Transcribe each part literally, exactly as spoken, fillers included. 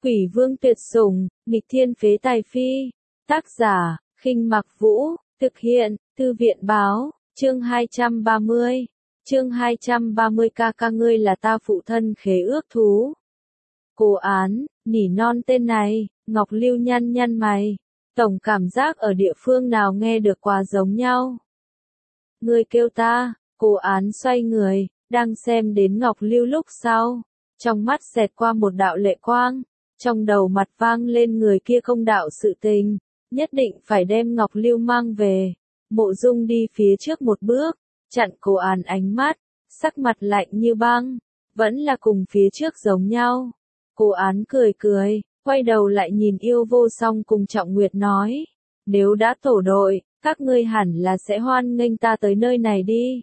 Quỷ vương tuyệt sủng, nghịch thiên phế tài phi. Tác giả, Khinh Mặc Vũ, thực hiện, Thư viện báo, chương hai trăm ba mươi. Chương hai trăm ba mươi ca ca ngươi là ta phụ thân khế ước thú. Cố án, nỉ non tên này, Ngọc Lưu nhăn nhăn mày. Tổng cảm giác ở địa phương nào nghe được quá giống nhau. Ngươi kêu ta, cố án xoay người, đang xem đến Ngọc Lưu lúc sau. Trong mắt xẹt qua một đạo lệ quang. Trong đầu mặt vang lên người kia không đạo sự tình. Nhất định phải đem Ngọc Lưu mang về. Mộ Dung đi phía trước một bước, chặn cố án ánh mắt, sắc mặt lạnh như băng, vẫn là cùng phía trước giống nhau. Cố án cười cười, quay đầu lại nhìn Yêu Vô Song cùng Trọng Nguyệt nói, nếu đã tổ đội, các ngươi hẳn là sẽ hoan nghênh ta tới nơi này đi.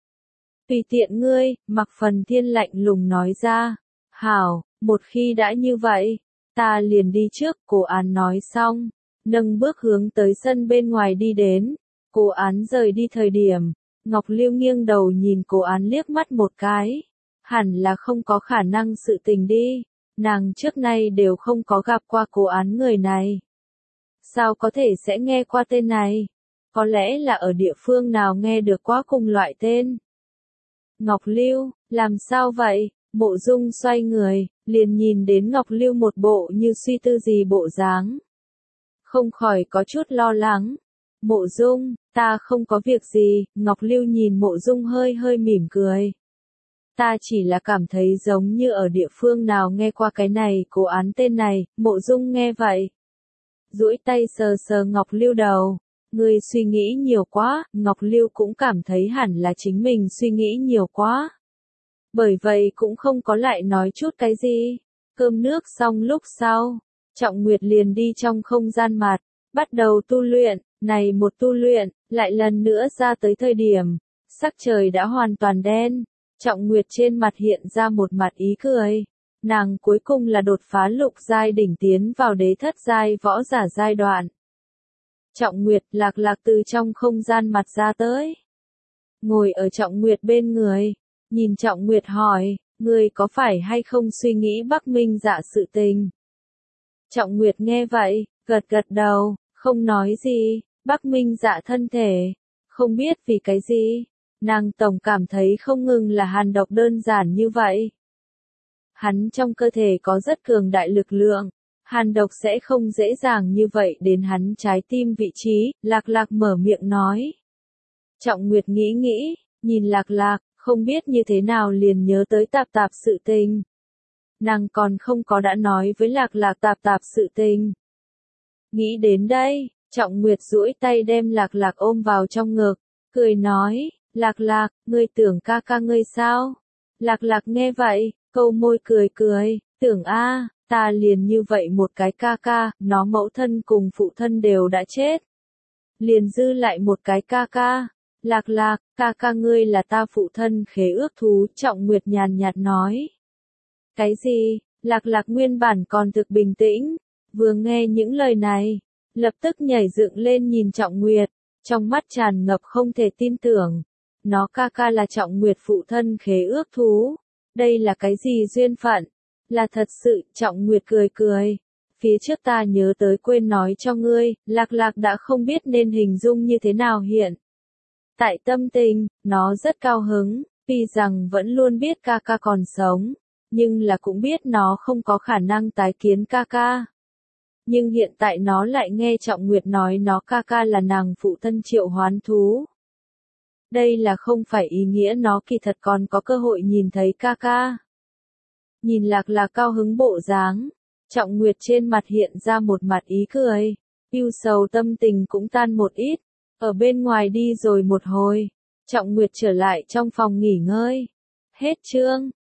Tùy tiện ngươi, Mặc Phần Thiên lạnh lùng nói ra, hảo, một khi đã như vậy, ta liền đi trước. Cố án nói xong, nâng bước hướng tới sân bên ngoài đi đến. Cố án rời đi thời điểm, Ngọc Lưu nghiêng đầu nhìn cố án liếc mắt một cái. Hẳn là không có khả năng sự tình đi. Nàng trước nay đều không có gặp qua cố án người này. Sao có thể sẽ nghe qua tên này? Có lẽ là ở địa phương nào nghe được quá cùng loại tên. Ngọc Lưu, làm sao vậy? Mộ Dung xoay người, liền nhìn đến Ngọc Lưu một bộ như suy tư gì bộ dáng. Không khỏi có chút lo lắng. Mộ Dung, ta không có việc gì. Ngọc Lưu nhìn Mộ Dung hơi hơi mỉm cười. Ta chỉ là cảm thấy giống như ở địa phương nào nghe qua cái này, cố án tên này. Mộ Dung nghe vậy, duỗi tay sờ sờ Ngọc Lưu đầu. Ngươi suy nghĩ nhiều quá. Ngọc Lưu cũng cảm thấy hẳn là chính mình suy nghĩ nhiều quá. Bởi vậy cũng không có lại nói chút cái gì. Cơm nước xong lúc sau, Trọng Nguyệt liền đi trong không gian mặt, bắt đầu tu luyện. Này một tu luyện, lại lần nữa ra tới thời điểm, sắc trời đã hoàn toàn đen. Trọng Nguyệt trên mặt hiện ra một mặt ý cười. Nàng cuối cùng là đột phá lục giai đỉnh tiến vào đế thất giai võ giả giai đoạn. Trọng Nguyệt lạc lạc từ trong không gian mặt ra tới. Ngồi ở Trọng Nguyệt bên người, nhìn Trọng Nguyệt hỏi, ngươi có phải hay không suy nghĩ Bắc Minh Dạ sự tình? Trọng Nguyệt nghe vậy, gật gật đầu, không nói gì. Bắc Minh Dạ thân thể, không biết vì cái gì, nàng tổng cảm thấy không ngừng là hàn độc đơn giản như vậy. Hắn trong cơ thể có rất cường đại lực lượng, hàn độc sẽ không dễ dàng như vậy đến hắn trái tim vị trí. Lạc Lạc mở miệng nói. Trọng Nguyệt nghĩ nghĩ, nhìn Lạc Lạc, không biết như thế nào liền nhớ tới tạp tạp sự tình. Nàng còn không có đã nói với Lạc Lạc tạp tạp sự tình. Nghĩ đến đây, Trọng Nguyệt duỗi tay đem Lạc Lạc ôm vào trong ngực, cười nói, Lạc Lạc, ngươi tưởng ca ca ngươi sao? Lạc Lạc nghe vậy, câu môi cười cười, tưởng a, ta liền như vậy một cái ca ca, nó mẫu thân cùng phụ thân đều đã chết. Liền dư lại một cái ca ca. Lạc Lạc, ca ca ngươi là ta phụ thân khế ước thú. Trọng Nguyệt nhàn nhạt nói. Cái gì? Lạc Lạc nguyên bản còn thực bình tĩnh, vừa nghe những lời này, lập tức nhảy dựng lên nhìn Trọng Nguyệt, trong mắt tràn ngập không thể tin tưởng. Nó ca ca là Trọng Nguyệt phụ thân khế ước thú. Đây là cái gì duyên phận? Là thật sự. Trọng Nguyệt cười cười. Phía trước ta nhớ tới quên nói cho ngươi, Lạc Lạc đã không biết nên hình dung như thế nào hiện. Tại tâm tình, nó rất cao hứng, vì rằng vẫn luôn biết ca ca còn sống, nhưng là cũng biết nó không có khả năng tái kiến ca ca. Nhưng hiện tại nó lại nghe Trọng Nguyệt nói nó ca ca là nàng phụ thân triệu hoán thú. Đây là không phải ý nghĩa nó kỳ thật còn có cơ hội nhìn thấy ca ca. Nhìn Lạc Lạc cao hứng bộ dáng, Trọng Nguyệt trên mặt hiện ra một mặt ý cười, ưu sầu tâm tình cũng tan một ít. Ở bên ngoài đi rồi một hồi, Trọng Nguyệt trở lại trong phòng nghỉ ngơi. Hết chương.